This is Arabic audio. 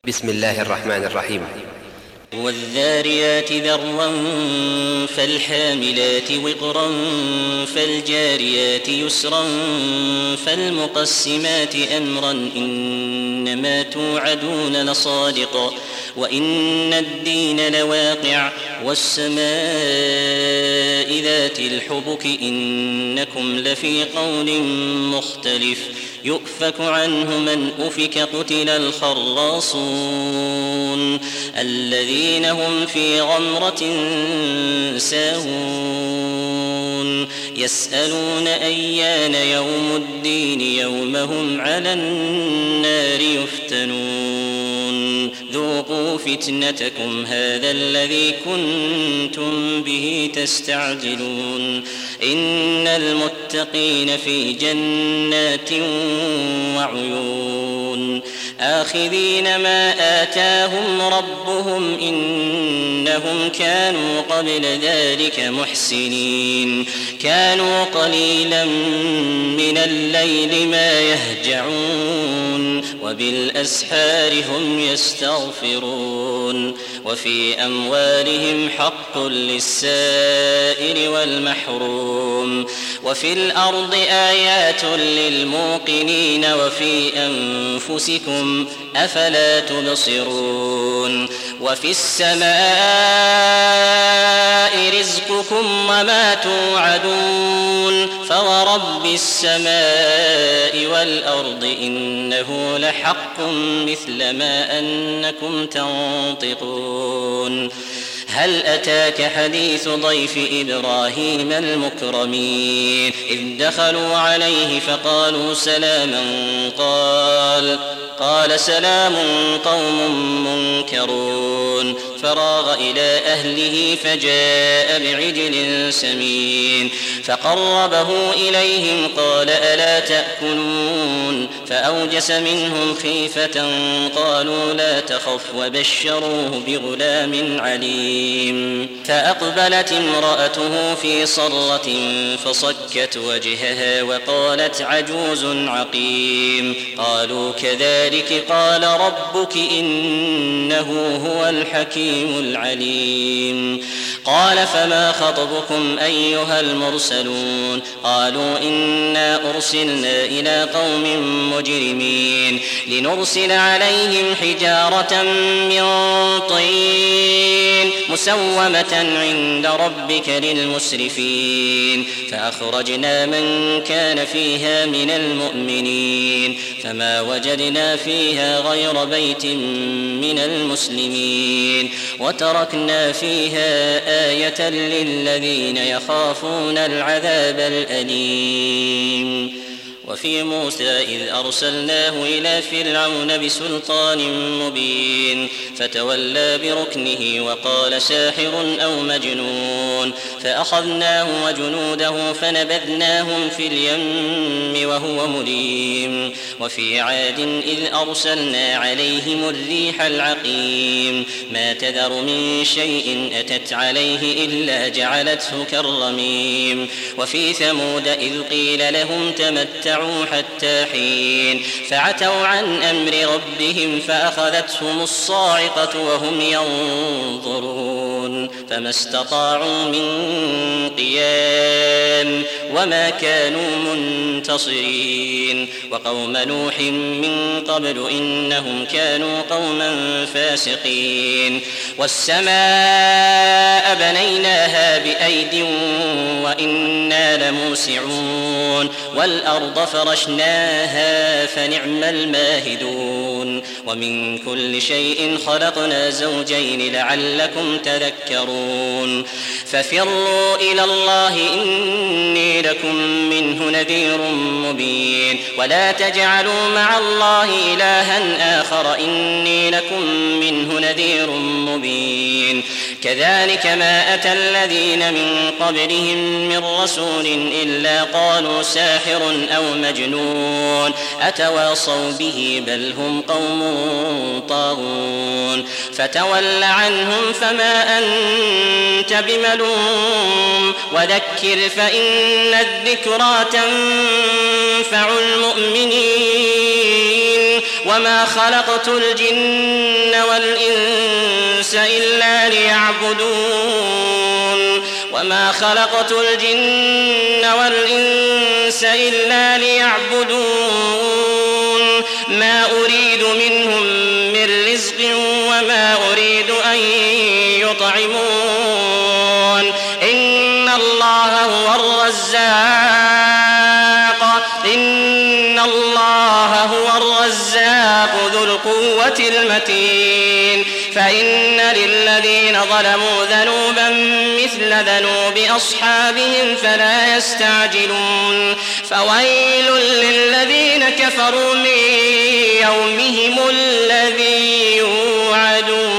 بسم الله الرحمن الرحيم. والذاريات ذروا فالحاملات وقرا فالجاريات يسرا فالمقسمات أمرا إنما توعدون لصادق وإن الدين لواقع والسماء ذات الحبك إنكم لفي قول مختلف يؤفك عنه من أفك قتل الخراصون الذين هم في غمرة ساهون يسألون أيان يوم الدين يوم هم على النار يفتنون ذوقوا فتنتكم هذا الذي كنتم به تستعجلون إن المتقين في جنات وعيون آخذين ما آتاهم ربهم إنهم كانوا قبل ذلك محسنين كانوا قليلا من الليل ما يهجعون وبالأسحار هم يستغفرون وفي أموالهم حق للسائل والمحروم وفي الأرض آيات للموقنين وفي أنفسكم أفلا تبصرون وفي السماء رزقكم وما توعدون فورب السماء والأرض إنه لحق مثل ما أنكم تنطقون هل أتاك حديث ضيف إبراهيم المكرمين إذ دخلوا عليه فقالوا سلاما قال سلام قوم منكرون فراغ إلى أهله فجاء بعجل سمين فقربه إليهم قال ألا تأكلون فأوجس منهم خيفة قالوا لا تخف وبشروه بغلام عليم فأقبلت امرأته في صرة فصكت وجهها وقالت عجوز عقيم قالوا كذلك قال ربك إنه هو الحكيم العليم قال فما خطبكم أيها المرسلون قالوا إنا أرسلنا إلى قوم مجرمين لنرسل عليهم حجارة من طين مسومة عند ربك للمسرفين فأخرجنا من كان فيها من المؤمنين فما وجدنا فيها غير بيت من المسلمين وتركنا فيها آية للذين يخافون العذاب الأليم وفي موسى إذ أرسلناه إلى فرعون بسلطان مبين فتولى بركنه وقال ساحر أو مجنون فأخذناه وجنوده فنبذناهم في اليم وهو مليم وفي عاد إذ أرسلنا عليهم الريح العقيم ما تذر من شيء أتت عليه إلا جعلته كالرميم وفي ثمود إذ قيل لهم تمتعوا حتى حين فعتوا عن أمر ربهم فأخذتهم الصاعقة وهم ينظرون فما استطاعوا من قيام وما كانوا منتصرين وقوم نوح من قبل إنهم كانوا قوما فاسقين والسماء بنيناها بأيد وإنا لموسعون والأرض فرشناها فنعم الماهدون ومن كل شيء خلقنا زوجين لعلكم تذكرون ففروا إلى الله إني لكم منه نذير مبين ولا تجعلوا مع الله إلها آخر إني لكم منه نذير مبين كذلك ما أتى الذين من قبلهم من رسول إلا قالوا ساحر أو مجنون أتواصوا به بل هم قوم طاغون فتول عنهم فما أنت بملوم وذكر فإن الذكرى تنفع المؤمنين وما خلقت الجن والإنس إلا ليعبدون ما أريد منهم من رزق وما أريد أن يطعمون إن الله هو الرزاق ذو القوة المتين فإن للذين ظلموا ذنوبا مثل ذنوب أصحابهم فلا يستعجلون فويل للذين كفروا من يومهم الذي يوعدون.